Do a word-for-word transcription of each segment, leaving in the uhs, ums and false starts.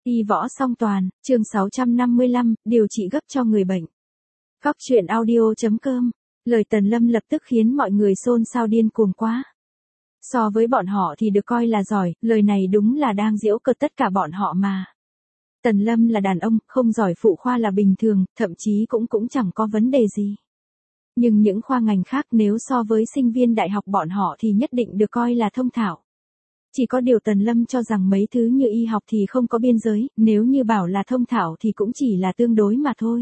Y võ song toàn, chương sáu trăm năm mươi lăm, điều trị gấp cho người bệnh. Góc truyện audio.com. Lời Tần Lâm lập tức khiến mọi người xôn xao điên cuồng quá. So với bọn họ thì được coi là giỏi, lời này đúng là đang giễu cợt tất cả bọn họ mà. Tần Lâm là đàn ông, không giỏi phụ khoa là bình thường, thậm chí cũng cũng chẳng có vấn đề gì. Nhưng những khoa ngành khác nếu so với sinh viên đại học bọn họ thì nhất định được coi là thông thạo. Chỉ có điều Tần Lâm cho rằng mấy thứ như y học thì không có biên giới, nếu như bảo là thông thạo thì cũng chỉ là tương đối mà thôi.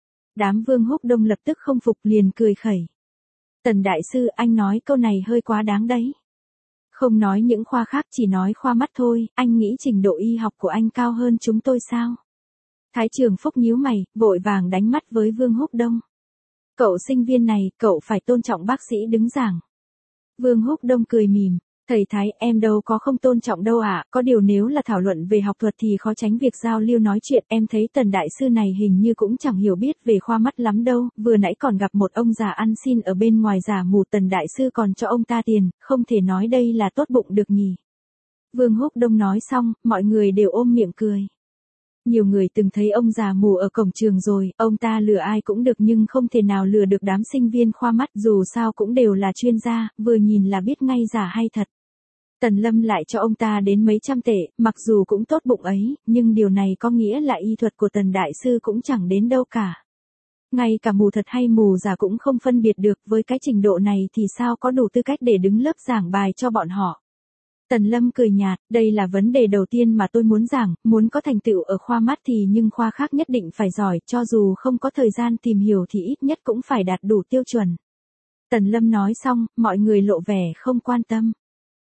Đám Vương Húc Đông lập tức không phục liền cười khẩy. Tần đại sư, anh nói câu này hơi quá đáng đấy. Không nói những khoa khác, chỉ nói khoa mắt thôi, anh nghĩ trình độ y học của anh cao hơn chúng tôi sao? Thái Trường Phúc nhíu mày, vội vàng đánh mắt với Vương Húc Đông. Cậu sinh viên này, cậu phải tôn trọng bác sĩ đứng giảng. Vương Húc Đông cười mỉm. Thầy Thái, em đâu có không tôn trọng đâu ạ, à, có điều nếu là thảo luận về học thuật thì khó tránh việc giao lưu nói chuyện, em thấy Tần đại sư này hình như cũng chẳng hiểu biết về khoa mắt lắm đâu, vừa nãy còn gặp một ông già ăn xin ở bên ngoài giả mù, Tần đại sư còn cho ông ta tiền, không thể nói đây là tốt bụng được nhỉ. Vương Húc Đông nói xong, mọi người đều ôm miệng cười. Nhiều người từng thấy ông già mù ở cổng trường rồi, ông ta lừa ai cũng được nhưng không thể nào lừa được đám sinh viên khoa mắt, dù sao cũng đều là chuyên gia, vừa nhìn là biết ngay giả hay thật. Tần Lâm lại cho ông ta đến mấy trăm tệ, mặc dù cũng tốt bụng ấy, nhưng điều này có nghĩa là y thuật của Tần đại sư cũng chẳng đến đâu cả. Ngay cả mù thật hay mù giả cũng không phân biệt được, với cái trình độ này thì sao có đủ tư cách để đứng lớp giảng bài cho bọn họ. Tần Lâm cười nhạt, đây là vấn đề đầu tiên mà tôi muốn giảng, muốn có thành tựu ở khoa mắt thì nhưng khoa khác nhất định phải giỏi, cho dù không có thời gian tìm hiểu thì ít nhất cũng phải đạt đủ tiêu chuẩn. Tần Lâm nói xong, mọi người lộ vẻ không quan tâm.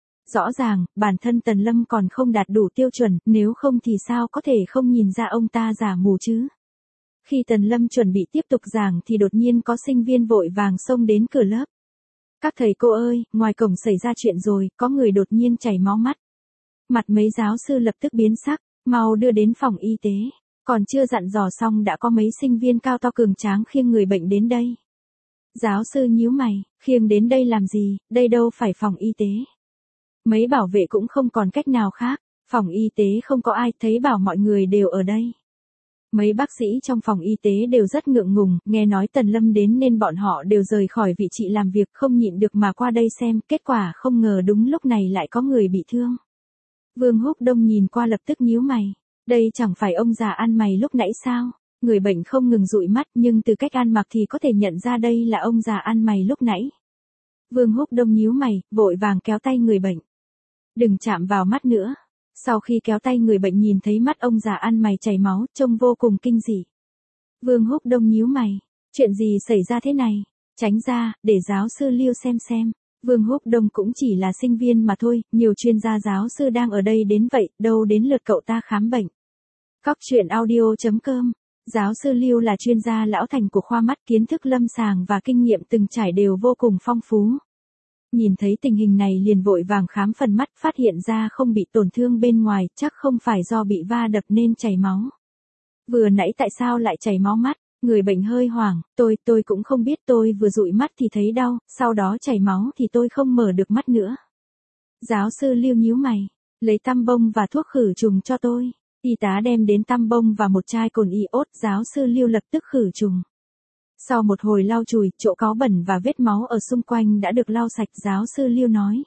Rõ ràng, bản thân Tần Lâm còn không đạt đủ tiêu chuẩn, nếu không thì sao có thể không nhìn ra ông ta giả mù chứ. Khi Tần Lâm chuẩn bị tiếp tục giảng thì đột nhiên có sinh viên vội vàng xông đến cửa lớp. Các thầy cô ơi, ngoài cổng xảy ra chuyện rồi, có người đột nhiên chảy máu mắt. Mặt mấy giáo sư lập tức biến sắc, mau đưa đến phòng y tế. Còn chưa dặn dò xong đã có mấy sinh viên cao to cường tráng khiêng người bệnh đến đây. Giáo sư nhíu mày, khiêng đến đây làm gì, đây đâu phải phòng y tế. Mấy bảo vệ cũng không còn cách nào khác, phòng y tế không có ai, thấy bảo mọi người đều ở đây. Mấy bác sĩ trong phòng y tế đều rất ngượng ngùng, nghe nói Tần Lâm đến nên bọn họ đều rời khỏi vị trí làm việc, không nhịn được mà qua đây xem, kết quả không ngờ đúng lúc này lại có người bị thương. Vương Húc Đông nhìn qua lập tức nhíu mày, đây chẳng phải ông già ăn mày lúc nãy sao? Người bệnh không ngừng dụi mắt nhưng từ cách ăn mặc thì có thể nhận ra đây là ông già ăn mày lúc nãy. Vương Húc Đông nhíu mày, vội vàng kéo tay người bệnh. Đừng chạm vào mắt nữa. Sau khi kéo tay người bệnh nhìn thấy mắt ông già ăn mày chảy máu, trông vô cùng kinh dị. Vương Húc Đông nhíu mày, chuyện gì xảy ra thế này? Tránh ra, để giáo sư Lưu xem xem. Vương Húc Đông cũng chỉ là sinh viên mà thôi, nhiều chuyên gia giáo sư đang ở đây đến vậy, đâu đến lượt cậu ta khám bệnh. Góc truyện audio.com. Giáo sư Lưu là chuyên gia lão thành của khoa mắt, kiến thức lâm sàng và kinh nghiệm từng trải đều vô cùng phong phú. Nhìn thấy tình hình này liền vội vàng khám phần mắt, phát hiện ra không bị tổn thương bên ngoài, chắc không phải do bị va đập nên chảy máu. Vừa nãy tại sao lại chảy máu mắt? Người bệnh hơi hoảng, tôi, tôi cũng không biết, tôi vừa dụi mắt thì thấy đau, sau đó chảy máu thì tôi không mở được mắt nữa. Giáo sư Lưu nhíu mày, lấy tăm bông và thuốc khử trùng cho tôi. Y tá đem đến tăm bông và một chai cồn iốt, giáo sư Lưu lập tức khử trùng. Sau một hồi lau chùi, chỗ cáu bẩn và vết máu ở xung quanh đã được lau sạch, giáo sư Lưu nói.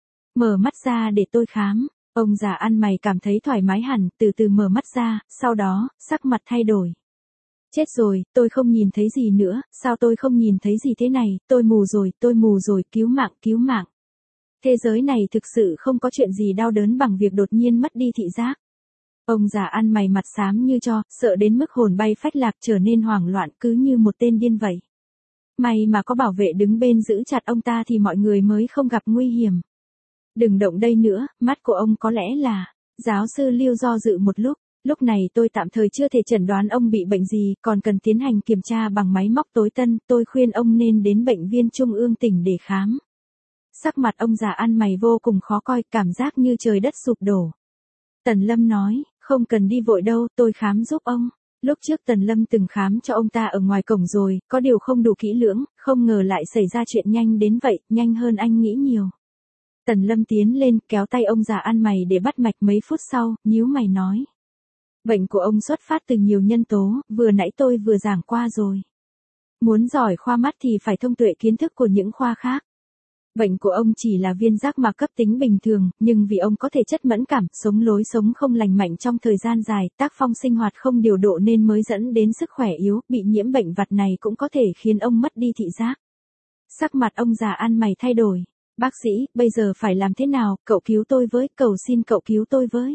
Mở mắt ra để tôi khám. Ông già ăn mày cảm thấy thoải mái hẳn, từ từ mở mắt ra, sau đó, sắc mặt thay đổi. Chết rồi, tôi không nhìn thấy gì nữa, sao tôi không nhìn thấy gì thế này, tôi mù rồi, tôi mù rồi, cứu mạng, cứu mạng. Thế giới này thực sự không có chuyện gì đau đớn bằng việc đột nhiên mất đi thị giác. Ông già ăn mày mặt xám như tro, sợ đến mức hồn bay phách lạc, trở nên hoảng loạn cứ như một tên điên vậy. May mà có bảo vệ đứng bên giữ chặt ông ta thì mọi người mới không gặp nguy hiểm. Đừng động đây nữa, mắt của ông có lẽ là... Giáo sư Lưu do dự một lúc, lúc này tôi tạm thời chưa thể chẩn đoán ông bị bệnh gì, còn cần tiến hành kiểm tra bằng máy móc tối tân, tôi khuyên ông nên đến bệnh viện trung ương tỉnh để khám. Sắc mặt ông già ăn mày vô cùng khó coi, cảm giác như trời đất sụp đổ. Tần Lâm nói, không cần đi vội đâu, tôi khám giúp ông. Lúc trước Tần Lâm từng khám cho ông ta ở ngoài cổng rồi, có điều không đủ kỹ lưỡng, không ngờ lại xảy ra chuyện nhanh đến vậy, nhanh hơn anh nghĩ nhiều. Tần Lâm tiến lên, kéo tay ông già ăn mày để bắt mạch, mấy phút sau, nhíu mày nói. Bệnh của ông xuất phát từ nhiều nhân tố, vừa nãy tôi vừa giảng qua rồi. Muốn giỏi khoa mắt thì phải thông tuệ kiến thức của những khoa khác. Bệnh của ông chỉ là viên giác mạc cấp tính bình thường, nhưng vì ông có thể chất mẫn cảm, sống lối sống không lành mạnh trong thời gian dài, tác phong sinh hoạt không điều độ nên mới dẫn đến sức khỏe yếu, bị nhiễm bệnh vặt này cũng có thể khiến ông mất đi thị giác. Sắc mặt ông già ăn mày thay đổi. Bác sĩ, bây giờ phải làm thế nào, cậu cứu tôi với, cầu xin cậu cứu tôi với.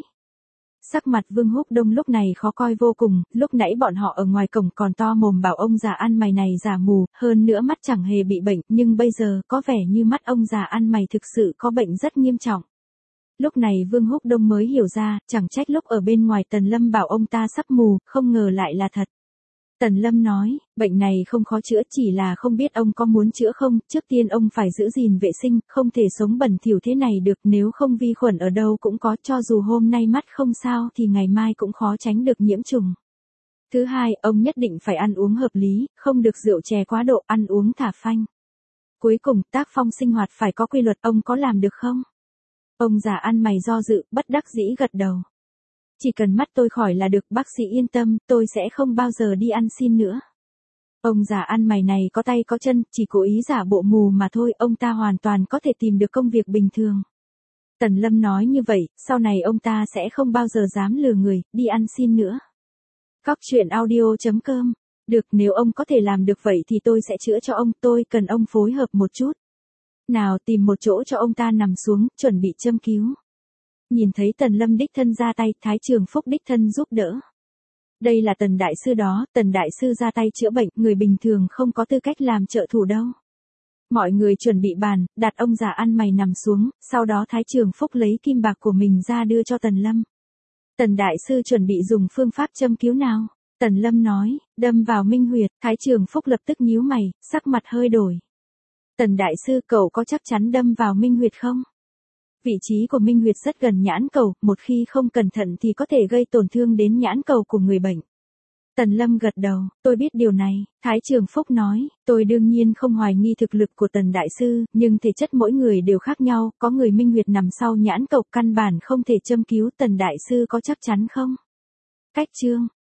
Sắc mặt Vương Húc Đông lúc này khó coi vô cùng, lúc nãy bọn họ ở ngoài cổng còn to mồm bảo ông già ăn mày này giả mù, hơn nữa mắt chẳng hề bị bệnh, nhưng bây giờ có vẻ như mắt ông già ăn mày thực sự có bệnh rất nghiêm trọng. Lúc này Vương Húc Đông mới hiểu ra, chẳng trách lúc ở bên ngoài Tần Lâm bảo ông ta sắp mù, không ngờ lại là thật. Tần Lâm nói, bệnh này không khó chữa, chỉ là không biết ông có muốn chữa không, trước tiên ông phải giữ gìn vệ sinh, không thể sống bẩn thỉu thế này được, nếu không vi khuẩn ở đâu cũng có, cho dù hôm nay mắt không sao thì ngày mai cũng khó tránh được nhiễm trùng. Thứ hai, ông nhất định phải ăn uống hợp lý, không được rượu chè quá độ, ăn uống thả phanh. Cuối cùng, tác phong sinh hoạt phải có quy luật, ông có làm được không? Ông già ăn mày do dự, bất đắc dĩ gật đầu. Chỉ cần mắt tôi khỏi là được, bác sĩ yên tâm, tôi sẽ không bao giờ đi ăn xin nữa. Ông già ăn mày này có tay có chân, chỉ cố ý giả bộ mù mà thôi, ông ta hoàn toàn có thể tìm được công việc bình thường. Tần Lâm nói như vậy, sau này ông ta sẽ không bao giờ dám lừa người, đi ăn xin nữa. Cóc truyện audio chấm com. Được, nếu ông có thể làm được vậy thì tôi sẽ chữa cho ông, tôi cần ông phối hợp một chút. Nào, tìm một chỗ cho ông ta nằm xuống, chuẩn bị châm cứu. Nhìn thấy Tần Lâm đích thân ra tay, Thái Trường Phúc đích thân giúp đỡ. Đây là Tần Đại Sư đó, Tần Đại Sư ra tay chữa bệnh, người bình thường không có tư cách làm trợ thủ đâu. Mọi người chuẩn bị bàn, đặt ông già ăn mày nằm xuống, sau đó Thái Trường Phúc lấy kim bạc của mình ra đưa cho Tần Lâm. Tần Đại Sư chuẩn bị dùng phương pháp châm cứu nào? Tần Lâm nói, đâm vào minh huyệt, Thái Trường Phúc lập tức nhíu mày, sắc mặt hơi đổi. Tần Đại Sư, cậu có chắc chắn đâm vào minh huyệt không? Vị trí của minh huyệt rất gần nhãn cầu, một khi không cẩn thận thì có thể gây tổn thương đến nhãn cầu của người bệnh. Tần Lâm gật đầu, tôi biết điều này. Thái Trường Phúc nói, tôi đương nhiên không hoài nghi thực lực của Tần Đại Sư, nhưng thể chất mỗi người đều khác nhau, có người minh huyệt nằm sau nhãn cầu căn bản không thể châm cứu, Tần Đại Sư có chắc chắn không? Cách chương